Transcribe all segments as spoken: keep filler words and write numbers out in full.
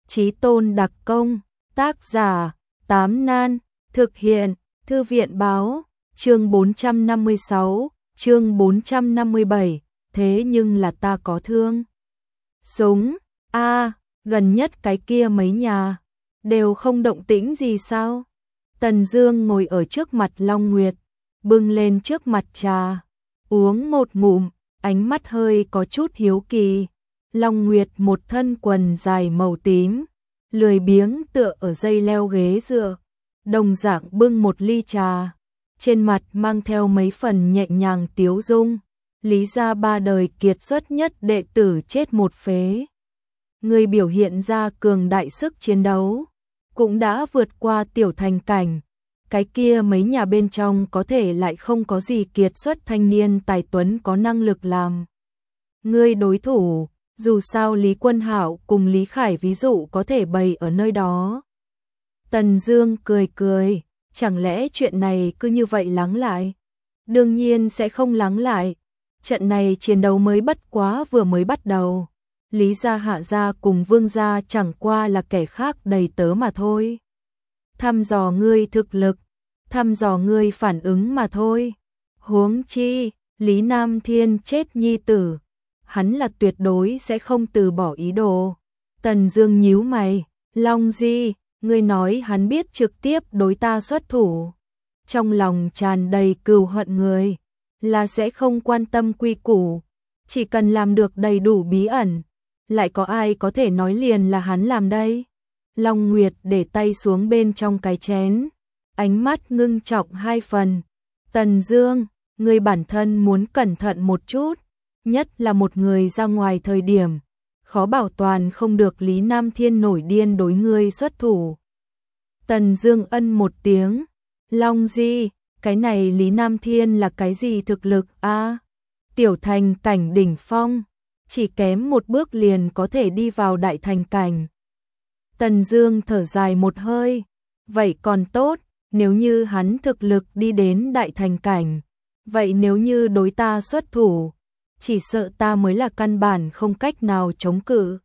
Chí tôn đặc công, tác giả, Tám Nan, thực hiện, Thư viện báo, chương bốn trăm năm mươi sáu, chương bốn trăm năm mươi bảy, thế nhưng là ta có thương. Súng, a gần nhất cái kia mấy nhà, đều không động tĩnh gì sao? Tần Dương ngồi ở trước mặt Long Nguyệt, bưng lên trước mặt trà, uống một ngụm, ánh mắt hơi có chút hiếu kỳ. Long Nguyệt một thân quần dài màu tím, lười biếng tựa ở dây leo ghế dựa, đồng dạng bưng một ly trà, trên mặt mang theo mấy phần nhẹ nhàng tiếu dung. Lý gia ba đời kiệt xuất nhất đệ tử chết một phế. Người biểu hiện ra cường đại sức chiến đấu, cũng đã vượt qua tiểu thành cảnh. Cái kia mấy nhà bên trong có thể lại không có gì kiệt xuất thanh niên tài tuấn có năng lực làm ngươi đối thủ, dù sao Lý Quân Hạo cùng Lý Khải ví dụ có thể bày ở nơi đó. Tần Dương cười cười, chẳng lẽ chuyện này cứ như vậy lắng lại? Đương nhiên sẽ không lắng lại. Trận này chiến đấu mới bất quá vừa mới bắt đầu. Lý gia Hạ gia cùng Vương gia chẳng qua là kẻ khác đầy tớ mà thôi. Thăm dò ngươi thực lực, thăm dò ngươi phản ứng mà thôi. Huống chi, Lý Nam Thiên chết nhi tử, hắn là tuyệt đối sẽ không từ bỏ ý đồ. Tần Dương nhíu mày, Long Di, ngươi nói hắn biết trực tiếp đối ta xuất thủ. Trong lòng tràn đầy cừu hận người, là sẽ không quan tâm quy củ, chỉ cần làm được đầy đủ bí ẩn, lại có ai có thể nói liền là hắn làm đây? Long Nguyệt để tay xuống bên trong cái chén, ánh mắt ngưng trọng hai phần. Tần Dương, ngươi bản thân muốn cẩn thận một chút, nhất là một người ra ngoài thời điểm, khó bảo toàn không được Lý Nam Thiên nổi điên đối ngươi xuất thủ. Tần Dương ân một tiếng, Long Di, cái này Lý Nam Thiên là cái gì thực lực a? À, tiểu thành cảnh đỉnh phong, chỉ kém một bước liền có thể đi vào đại thành cảnh. Tần Dương thở dài một hơi, vậy còn tốt, nếu như hắn thực lực đi đến đại thành cảnh, vậy nếu như đối ta xuất thủ, chỉ sợ ta mới là căn bản không cách nào chống cự.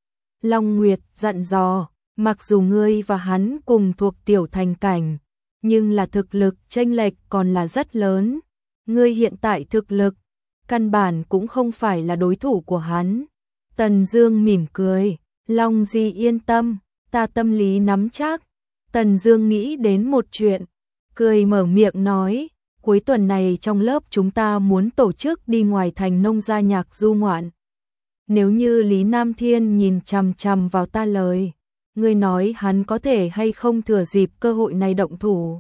Long Nguyệt dặn dò, mặc dù ngươi và hắn cùng thuộc tiểu thành cảnh, nhưng là thực lực chênh lệch còn là rất lớn. Ngươi hiện tại thực lực, căn bản cũng không phải là đối thủ của hắn. Tần Dương mỉm cười, Long Di yên tâm, ta tâm lý nắm chắc. Tần Dương nghĩ đến một chuyện, cười mở miệng nói, cuối tuần này trong lớp chúng ta muốn tổ chức đi ngoài thành nông gia nhạc du ngoạn. Nếu như Lý Nam Thiên nhìn chằm chằm vào ta lời, ngươi nói hắn có thể hay không thừa dịp cơ hội này động thủ?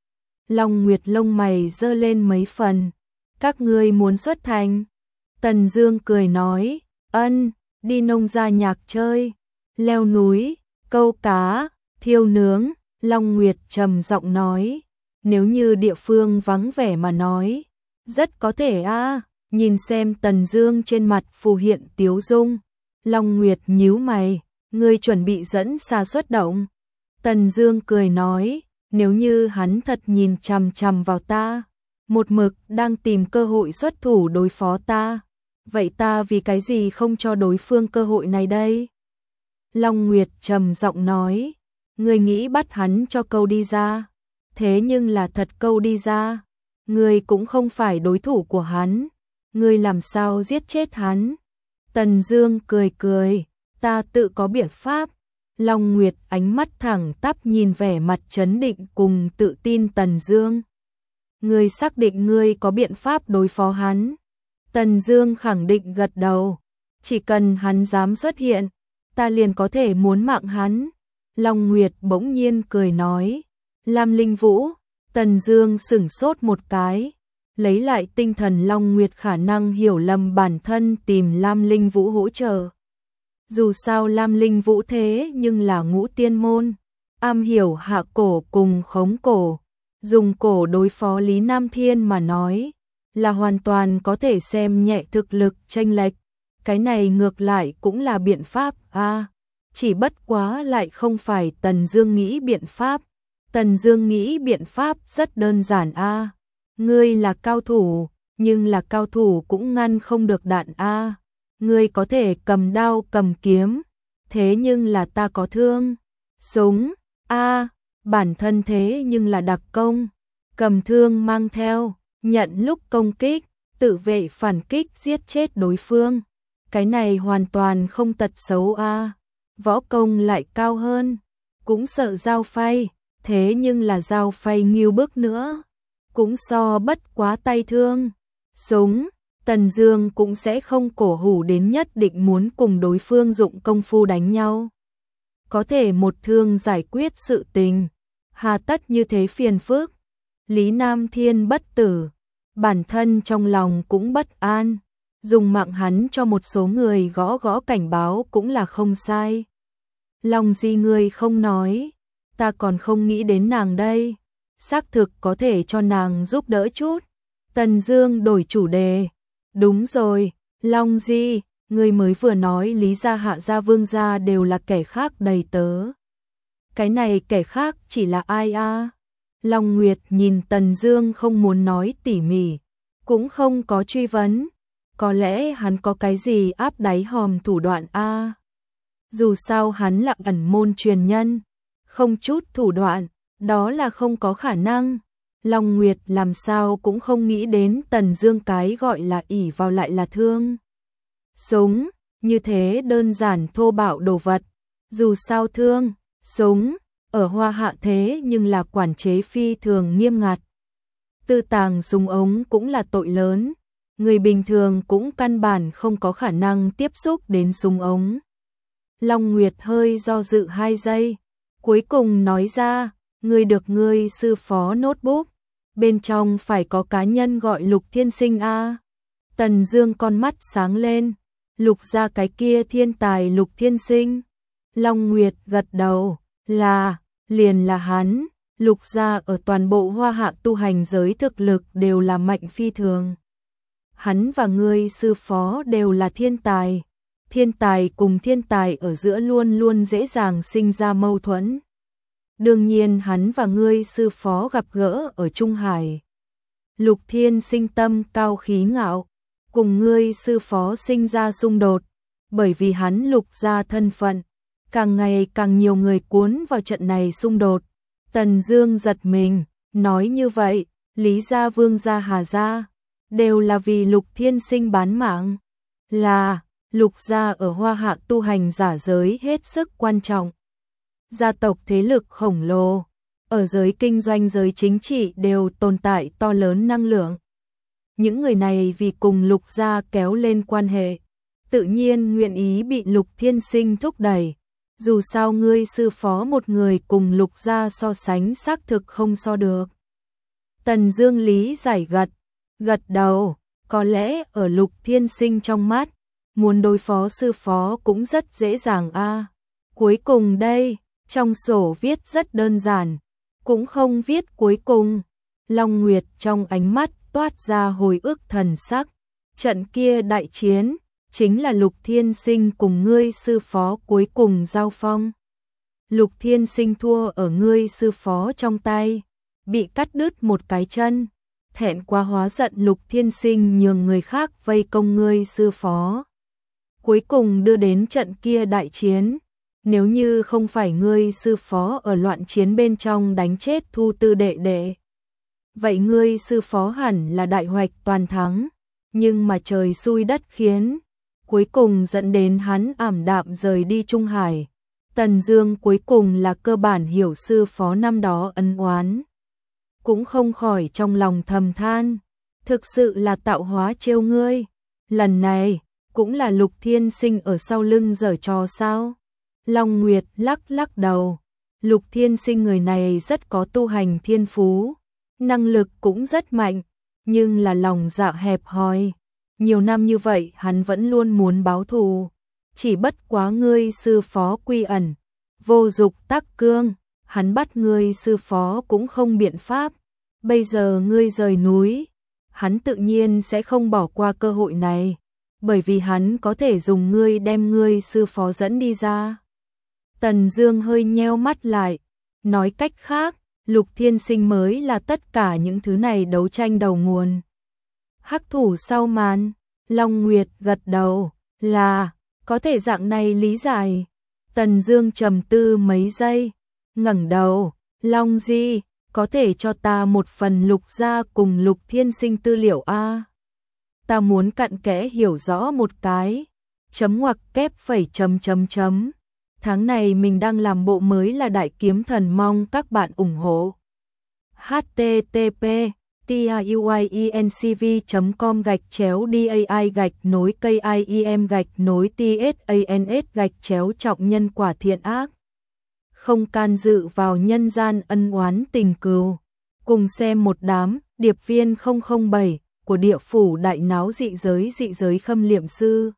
Long Nguyệt lông mày giơ lên mấy phần, các ngươi muốn xuất thành? Tần Dương cười nói, ân, đi nông gia nhạc chơi, leo núi, câu cá, thiêu nướng. Long Nguyệt trầm giọng nói, nếu như địa phương vắng vẻ mà nói, rất có thể a. À. Nhìn xem Tần Dương trên mặt phù hiện tiếu dung, Long Nguyệt nhíu mày, ngươi chuẩn bị dẫn xa xuất động? Tần Dương cười nói, nếu như hắn thật nhìn chằm chằm vào ta, một mực đang tìm cơ hội xuất thủ đối phó ta, vậy ta vì cái gì không cho đối phương cơ hội này đây? Long Nguyệt trầm giọng nói, ngươi nghĩ bắt hắn cho câu đi ra, thế nhưng là thật câu đi ra, ngươi cũng không phải đối thủ của hắn, ngươi làm sao giết chết hắn? Tần Dương cười cười, ta tự có biện pháp. Long Nguyệt ánh mắt thẳng tắp nhìn vẻ mặt trấn định cùng tự tin Tần Dương. Ngươi xác định ngươi có biện pháp đối phó hắn? Tần Dương khẳng định gật đầu, chỉ cần hắn dám xuất hiện, ta liền có thể muốn mạng hắn. Long Nguyệt bỗng nhiên cười nói, Lam Linh Vũ. Tần Dương sững sốt một cái, lấy lại tinh thần. Long Nguyệt khả năng hiểu lầm bản thân tìm Lam Linh Vũ hỗ trợ. Dù sao Lam Linh Vũ thế nhưng là ngũ tiên môn, am hiểu hạ cổ cùng khống cổ, dùng cổ đối phó Lý Nam Thiên mà nói, là hoàn toàn có thể xem nhẹ thực lực chênh lệch. Cái này ngược lại cũng là biện pháp a, à, chỉ bất quá lại không phải Tần Dương nghĩ biện pháp. Tần Dương nghĩ biện pháp rất đơn giản a, à, ngươi là cao thủ, nhưng là cao thủ cũng ngăn không được đạn a. À. Ngươi có thể cầm đao cầm kiếm, thế nhưng là ta có thương. Súng, a bản thân thế nhưng là đặc công, cầm thương mang theo, nhận lúc công kích, tự vệ phản kích giết chết đối phương. Cái này hoàn toàn không tật xấu a võ công lại cao hơn, cũng sợ dao phay, thế nhưng là dao phay nghiêu bức nữa, cũng so bất quá tay thương. Súng, Tần Dương cũng sẽ không cổ hủ đến nhất định muốn cùng đối phương dụng công phu đánh nhau. Có thể một thương giải quyết sự tình, hà tất như thế phiền phức. Lý Nam Thiên bất tử, bản thân trong lòng cũng bất an, dùng mạng hắn cho một số người gõ gõ cảnh báo cũng là không sai. Long Di ngươi không nói, ta còn không nghĩ đến nàng đây, xác thực có thể cho nàng giúp đỡ chút. Tần Dương đổi chủ đề, đúng rồi, Long Di, ngươi mới vừa nói Lý gia Hạ gia Vương gia đều là kẻ khác đầy tớ. Cái này kẻ khác chỉ là ai a? Long Nguyệt nhìn Tần Dương không muốn nói tỉ mỉ, cũng không có truy vấn, có lẽ hắn có cái gì áp đáy hòm thủ đoạn a. Dù sao hắn là ẩn môn truyền nhân, không chút thủ đoạn, đó là không có khả năng. Long Nguyệt làm sao cũng không nghĩ đến Tần Dương cái gọi là ỷ vào lại là thương. Súng, như thế đơn giản thô bạo đồ vật, dù sao thương, súng, ở Hoa Hạ thế nhưng là quản chế phi thường nghiêm ngặt. Tư tàng súng ống cũng là tội lớn, người bình thường cũng căn bản không có khả năng tiếp xúc đến súng ống. Long Nguyệt hơi do dự hai giây, cuối cùng nói ra, ngươi được ngươi sư phó notebook, bên trong phải có cá nhân gọi Lục Thiên Sinh a. Tần Dương con mắt sáng lên, Lục gia cái kia thiên tài Lục Thiên Sinh. Long Nguyệt gật đầu, là, liền là hắn. Lục gia ở toàn bộ Hoa Hạ tu hành giới thực lực đều là mạnh phi thường. Hắn và ngươi sư phó đều là thiên tài. Thiên tài cùng thiên tài ở giữa luôn luôn dễ dàng sinh ra mâu thuẫn. Đương nhiên hắn và ngươi sư phó gặp gỡ ở Trung Hải. Lục Thiên Sinh tâm cao khí ngạo, cùng ngươi sư phó sinh ra xung đột, bởi vì hắn Lục gia thân phận, càng ngày càng nhiều người cuốn vào trận này xung đột. Tần Dương giật mình, nói như vậy, Lý gia, Vương gia, Hà gia đều là vì Lục Thiên Sinh bán mạng. Là, Lục gia ở Hoa Hạ tu hành giả giới hết sức quan trọng. Gia tộc thế lực khổng lồ, ở giới kinh doanh giới chính trị đều tồn tại to lớn năng lượng. Những người này vì cùng Lục gia kéo lên quan hệ, tự nhiên nguyện ý bị Lục Thiên Sinh thúc đẩy. Dù sao ngươi sư phó một người cùng Lục gia so sánh xác thực không so được. Tần Dương lý giải gật, gật đầu, có lẽ ở Lục Thiên Sinh trong mắt, muốn đối phó sư phó cũng rất dễ dàng a. Cuối cùng đây, trong sổ viết rất đơn giản, cũng không viết cuối cùng. Long Nguyệt trong ánh mắt toát ra hồi ức thần sắc, trận kia đại chiến chính là Lục Thiên Sinh cùng ngươi sư phó cuối cùng giao phong. Lục Thiên Sinh thua ở ngươi sư phó trong tay, bị cắt đứt một cái chân, thẹn quá hóa giận Lục Thiên Sinh nhường người khác vây công ngươi sư phó. Cuối cùng đưa đến trận kia đại chiến, nếu như không phải ngươi sư phó ở loạn chiến bên trong đánh chết Thu Tư đệ đệ, vậy ngươi sư phó hẳn là đại hoạch toàn thắng, nhưng mà trời xui đất khiến, cuối cùng dẫn đến hắn ảm đạm rời đi Trung Hải. Tần Dương cuối cùng là cơ bản hiểu sư phó năm đó ân oán, cũng không khỏi trong lòng thầm than, thực sự là tạo hóa trêu ngươi, lần này cũng là Lục Thiên Sinh ở sau lưng giở trò sao? Long Nguyệt lắc lắc đầu, Lục Thiên Sinh người này rất có tu hành thiên phú, năng lực cũng rất mạnh, nhưng là lòng dạ hẹp hòi. Nhiều năm như vậy hắn vẫn luôn muốn báo thù, chỉ bất quá ngươi sư phó quy ẩn, vô dục tắc cương, hắn bắt ngươi sư phó cũng không biện pháp. Bây giờ ngươi rời núi, hắn tự nhiên sẽ không bỏ qua cơ hội này, bởi vì hắn có thể dùng ngươi đem ngươi sư phó dẫn đi ra. Tần Dương hơi nheo mắt lại, nói cách khác, Lục Thiên Sinh mới là tất cả những thứ này đấu tranh đầu nguồn. Hắc thủ sau màn, Long Nguyệt gật đầu, là, có thể dạng này lý giải. Tần Dương trầm tư mấy giây, ngẩng đầu, Long Di, có thể cho ta một phần Lục gia cùng Lục Thiên Sinh tư liệu a? Ta muốn cặn kẽ hiểu rõ một cái. Chấm ngoặc kép phẩy chấm chấm chấm. Tháng này mình đang làm bộ mới là Đại Kiếm Thần, mong các bạn ủng hộ. http tiuiencv chấm com gạch chéo dai gạch nối kim gạch nối tsans gạch chéo trọng nhân quả thiện ác. Không can dự vào nhân gian ân oán tình cừu. Cùng xem một đám điệp viên không không bảy của địa phủ đại náo dị giới dị giới Khâm Liệm Sư.